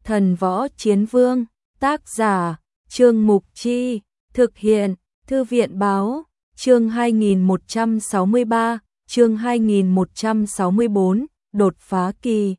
Thần Võ Chiến Vương, tác giả, Trương Mục Chi, thực hiện, Thư viện Báo, chương 2163, chương 2164, đột phá kỳ.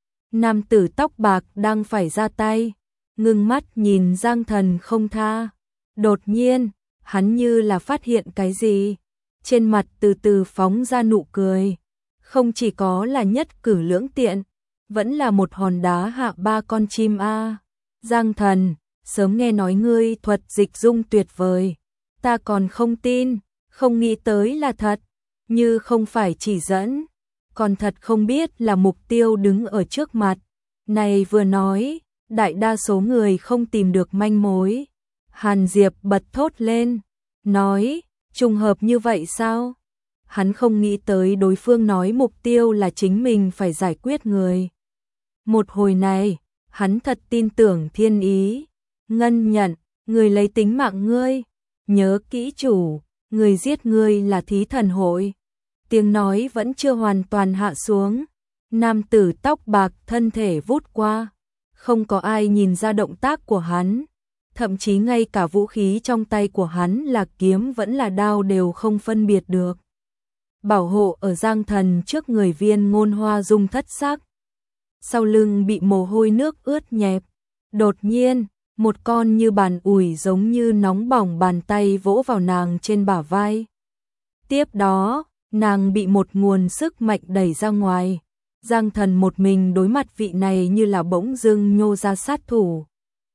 Nam tử tóc bạc đang phải ra tay, ngưng mắt nhìn Giang Thần không tha. Đột nhiên, hắn như là phát hiện cái gì, trên mặt từ từ phóng ra nụ cười. Không chỉ có là nhất cử lưỡng tiện, vẫn là một hòn đá hạ ba con chim a. Giang Thần, sớm nghe nói ngươi thuật dịch dung tuyệt vời, ta còn không tin, không nghĩ tới là thật, như không phải chỉ dẫn, còn thật không biết là mục tiêu đứng ở trước mặt. Này vừa nói, đại đa số người không tìm được manh mối. Hàn Diệp bật thốt lên, nói, trùng hợp như vậy sao? Hắn không nghĩ tới đối phương nói mục tiêu là chính mình phải giải quyết người. Một hồi này, hắn thật tin tưởng thiên ý. Ngân Nhận, người lấy tính mạng ngươi, nhớ kỹ chủ, người giết ngươi là Thí Thần Hội. Tiếng nói vẫn chưa hoàn toàn hạ xuống. Nam tử tóc bạc thân thể vút qua, không có ai nhìn ra động tác của hắn. Thậm chí ngay cả vũ khí trong tay của hắn là kiếm vẫn là đao đều không phân biệt được. Bảo hộ ở Giang Thần trước người Viên Ngôn Hoa Dung thất sắc. Sau lưng bị mồ hôi nước ướt nhẹp. Đột nhiên, một con như bàn ủi giống như nóng bỏng bàn tay vỗ vào nàng trên bả vai. Tiếp đó, nàng bị một nguồn sức mạnh đẩy ra ngoài. Giang Thần một mình đối mặt vị này như là bỗng dưng nhô ra sát thủ.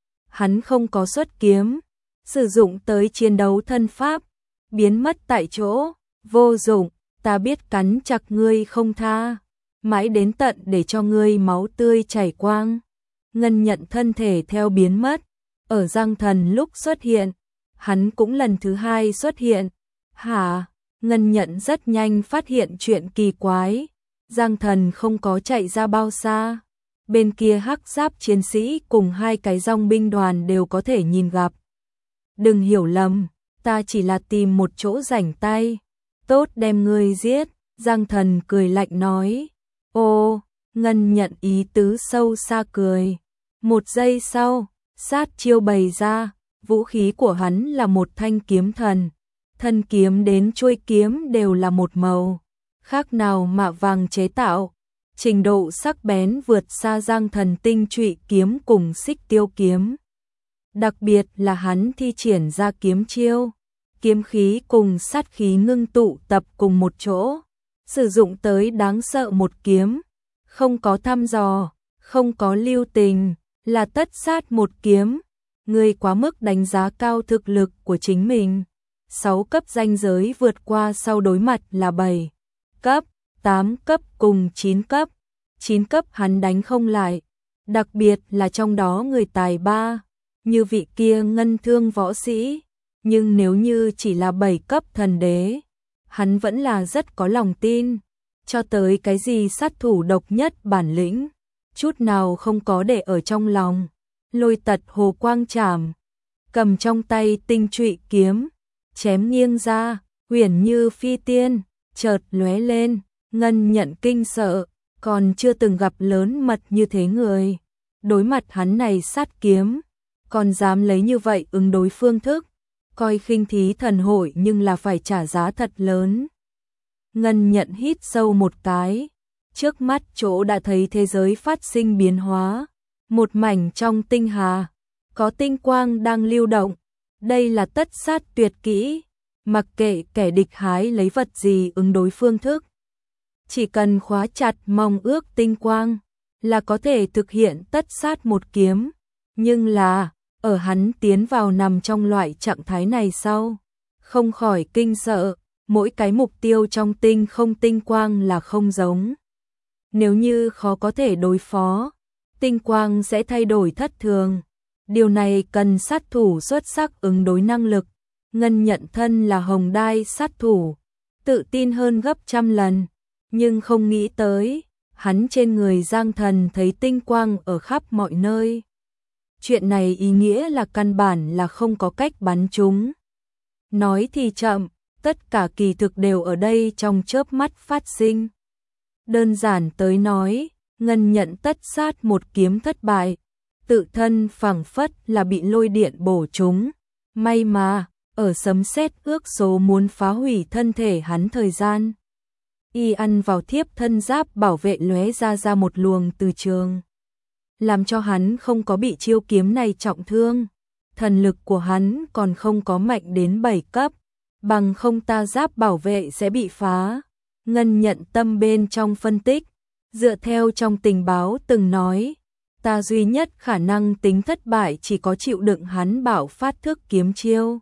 Hắn không có xuất kiếm, sử dụng tới chiến đấu thân pháp, biến mất tại chỗ, vô dụng, ta biết cắn chặt ngươi không tha, mãi đến tận để cho ngươi máu tươi chảy quang. Ngân Nhận thân thể theo biến mất, ở Giang Thần lúc xuất hiện, hắn cũng lần thứ hai xuất hiện. Hả? Ngân Nhận rất nhanh phát hiện chuyện kỳ quái, Giang Thần không có chạy ra bao xa. Bên kia hắc giáp chiến sĩ cùng hai cái dòng binh đoàn đều có thể nhìn gặp. Đừng hiểu lầm, ta chỉ là tìm một chỗ rảnh tay. Tốt đem ngươi giết, Giang Thần cười lạnh nói. Ô, Ngân Nhận ý tứ sâu xa cười. Một giây sau, sát chiêu bày ra, vũ khí của hắn là một thanh kiếm thần. Thân kiếm đến chuôi kiếm đều là một màu, khác nào mạ vàng chế tạo. Trình độ sắc bén vượt xa Giang Thần tinh trụy kiếm cùng xích tiêu kiếm. Đặc biệt là hắn thi triển ra kiếm chiêu, kiếm khí cùng sát khí ngưng tụ tập cùng một chỗ, sử dụng tới đáng sợ một kiếm, không có thăm dò, không có lưu tình, là tất sát một kiếm. Ngươi quá mức đánh giá cao thực lực của chính mình. 6 cấp ranh giới vượt qua sau đối mặt là 7 cấp, 8 cấp cùng 9 cấp. 9 cấp hắn đánh không lại, đặc biệt là trong đó người tài ba, như vị kia ngân thương võ sĩ. Nhưng nếu như chỉ là 7 cấp thần đế, hắn vẫn là rất có lòng tin. Cho tới cái gì sát thủ độc nhất bản lĩnh, chút nào không có để ở trong lòng. Lôi tật hồ quang trảm, cầm trong tay tinh trụy kiếm, chém nghiêng ra, huyền như phi tiên, chợt lóe lên. Ngân Nhận kinh sợ, còn chưa từng gặp lớn mật như thế người. Đối mặt hắn này sát kiếm, còn dám lấy như vậy ứng đối phương thức, coi khinh Thí Thần Hội nhưng là phải trả giá thật lớn. Ngân Nhận hít sâu một cái, trước mắt chỗ đã thấy thế giới phát sinh biến hóa. Một mảnh trong tinh hà, có tinh quang đang lưu động. Đây là tất sát tuyệt kỹ, mặc kệ kẻ địch hái lấy vật gì ứng đối phương thức, chỉ cần khóa chặt mong ước tinh quang là có thể thực hiện tất sát một kiếm. Nhưng là, ở hắn tiến vào nằm trong loại trạng thái này sau, không khỏi kinh sợ, mỗi cái mục tiêu trong tinh không tinh quang là không giống. Nếu như khó có thể đối phó, tinh quang sẽ thay đổi thất thường. Điều này cần sát thủ xuất sắc ứng đối năng lực. Ngân Nhận thân là hồng đai sát thủ, tự tin hơn gấp trăm lần. Nhưng không nghĩ tới, hắn trên người Giang Thần thấy tinh quang ở khắp mọi nơi. Chuyện này ý nghĩa là căn bản là không có cách bắn chúng. Nói thì chậm, tất cả kỳ thực đều ở đây trong chớp mắt phát sinh. Đơn giản tới nói, Ngân Nhận tất sát một kiếm thất bại. tự thân phảng phất là bị lôi điện bổ trúng. May mà, ở sấm sét ước số muốn phá hủy thân thể hắn thời gian. Y ăn vào thiếp thân giáp bảo vệ lóe ra một luồng từ trường, làm cho hắn không có bị chiêu kiếm này trọng thương. Thần lực của hắn còn không có mạnh đến 7 cấp, bằng không ta giáp bảo vệ sẽ bị phá. Ngân Nhận Tâm bên trong phân tích, dựa theo trong tình báo từng nói, ta duy nhất khả năng tính thất bại chỉ có chịu đựng hắn bạo phát thức kiếm chiêu.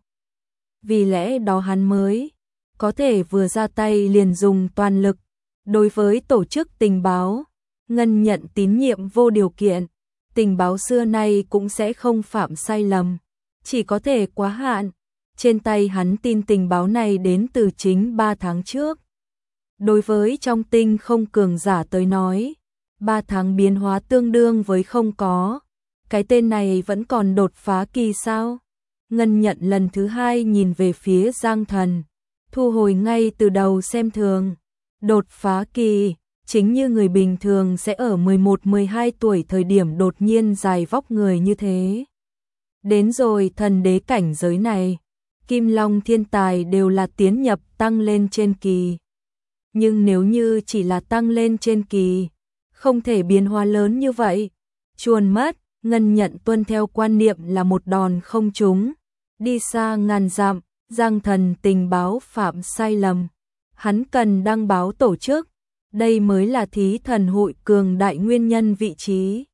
Vì lẽ đó hắn mới có thể vừa ra tay liền dùng toàn lực. Đối với tổ chức tình báo, Ngân Nhận tín nhiệm vô điều kiện, tình báo xưa nay cũng sẽ không phạm sai lầm, chỉ có thể quá hạn. Trên tay hắn tin tình báo này đến từ chính 3 tháng trước. Đối với trong tinh không cường giả tới nói, 3 tháng biến hóa tương đương với không có. Cái tên này vẫn còn đột phá kỳ sao? Ngân Nhận lần thứ 2 nhìn về phía Giang Thần, thu hồi ngay từ đầu xem thường. Đột phá kỳ, chính như người bình thường sẽ ở 11-12 tuổi thời điểm đột nhiên dài vóc người như thế. Đến rồi thần đế cảnh giới này, Kim Long thiên tài đều là tiến nhập tăng lên trên kỳ. Nhưng nếu như chỉ là tăng lên trên kỳ, không thể biến hóa lớn như vậy. Chuồn mất, Ngân Nhận tuân theo quan niệm là một đòn không trúng. Đi xa ngàn dặm, Giang Thần tình báo phạm sai lầm. Hắn cần đăng báo tổ chức. Đây mới là thí thần hội cường đại nguyên nhân vị trí.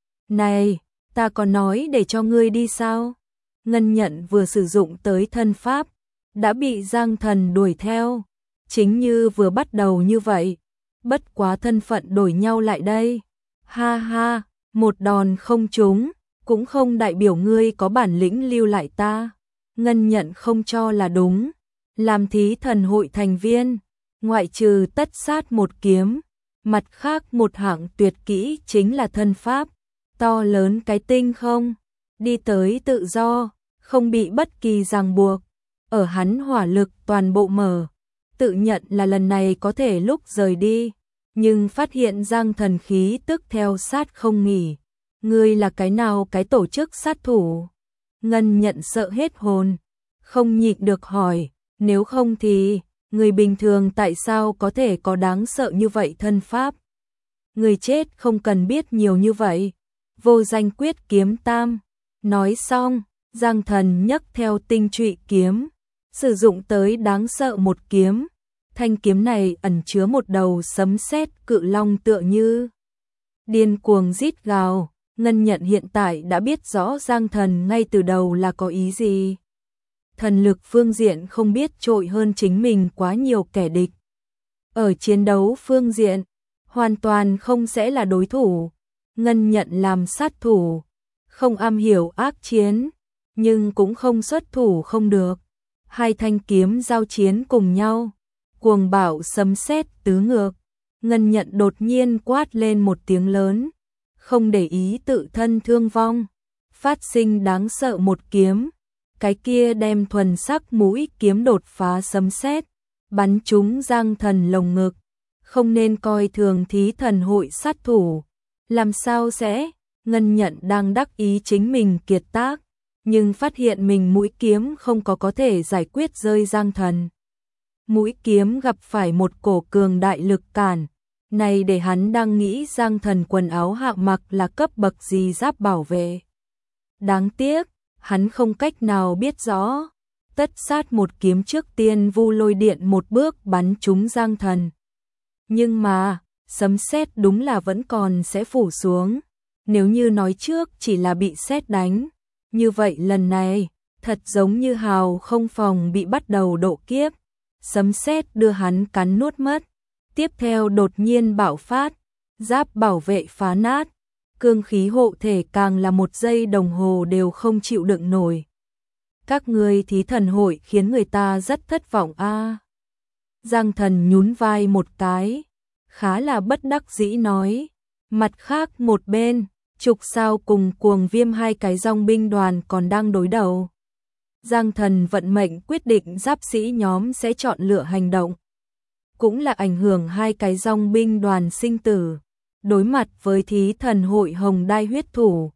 Này, ta có nói để cho ngươi đi sao? Ngân Nhận vừa sử dụng tới thân pháp, đã bị Giang Thần đuổi theo. Chính như vừa bắt đầu như vậy, bất quá thân phận đổi nhau lại đây. Ha ha, một đòn không trúng, cũng không đại biểu ngươi có bản lĩnh lưu lại ta. Ngân Nhận không cho là đúng. Làm thí thần hội thành viên, ngoại trừ tất sát một kiếm, mặt khác một hạng tuyệt kỹ chính là thân pháp. To lớn cái tinh không, đi tới tự do, không bị bất kỳ ràng buộc. Ở hắn hỏa lực toàn bộ mở, tự nhận là lần này có thể lúc rời đi, nhưng phát hiện Giang Thần khí tức theo sát không nghỉ. Ngươi là cái nào cái tổ chức sát thủ? Ngân Nhận sợ hết hồn, không nhịn được hỏi, nếu không thì, người bình thường tại sao có thể có đáng sợ như vậy thân pháp? Người chết không cần biết nhiều như vậy. Vô Danh Quyết kiếm tam. Nói xong, Giang Thần nhấc theo tinh trụy kiếm, sử dụng tới đáng sợ một kiếm. Thanh kiếm này ẩn chứa một đầu sấm sét cự long tựa như điên cuồng rít gào. Ngân Nhận hiện tại đã biết rõ Giang Thần ngay từ đầu là có ý gì. Thần lực phương diện không biết trội hơn chính mình quá nhiều kẻ địch. Ở chiến đấu phương diện, hoàn toàn không sẽ là đối thủ. Ngân Nhận làm sát thủ, không am hiểu ác chiến, nhưng cũng không xuất thủ không được. Hai thanh kiếm giao chiến cùng nhau, cuồng bạo sấm sét tứ ngược. Ngân Nhận đột nhiên quát lên một tiếng lớn, không để ý tự thân thương vong, phát sinh đáng sợ một kiếm. Cái kia đem thuần sắc mũi kiếm đột phá sấm sét, bắn trúng Giang Thần lồng ngực. Không nên coi thường thí thần hội sát thủ. Làm sao sẽ? Ngân Nhận đang đắc ý chính mình kiệt tác, nhưng phát hiện mình mũi kiếm không có thể giải quyết rơi Giang Thần. Mũi kiếm gặp phải một cổ cường đại lực cản, này để hắn đang nghĩ Giang Thần quần áo hạ mặc là cấp bậc gì giáp bảo vệ. Đáng tiếc, hắn không cách nào biết rõ. Tất sát một kiếm trước tiên vu lôi điện một bước bắn trúng Giang Thần. Nhưng mà, sấm sét đúng là vẫn còn sẽ phủ xuống. Nếu như nói trước chỉ là bị sét đánh, như vậy lần này, thật giống như hào không phòng bị bắt đầu độ kiếp. Sấm sét đưa hắn cắn nuốt mất. Tiếp theo đột nhiên bạo phát, giáp bảo vệ phá nát. Cương khí hộ thể càng là một giây đồng hồ đều không chịu đựng nổi. Các ngươi thí thần hội khiến người ta rất thất vọng a. Giang Thần nhún vai một cái, khá là bất đắc dĩ nói. Mặt khác một bên, Trục Sao cùng Cuồng Viêm hai cái dòng binh đoàn còn đang đối đầu. Giang Thần vận mệnh quyết định giáp sĩ nhóm sẽ chọn lựa hành động, cũng là ảnh hưởng hai cái dòng binh đoàn sinh tử. Đối mặt với thí thần hội hồng đai huyết thủ,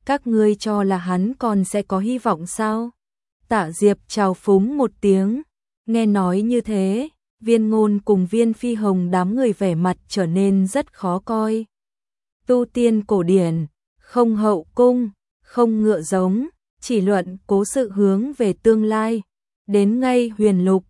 các ngươi cho là hắn còn sẽ có hy vọng sao? Tạ Diệp chào phúng một tiếng, nghe nói như thế, Viên Ngôn cùng Viên Phi Hồng đám người vẻ mặt trở nên rất khó coi. Tu tiên cổ điển, không hậu cung, không ngựa giống, chỉ luận cố sự hướng về tương lai, đến ngay huyền lục,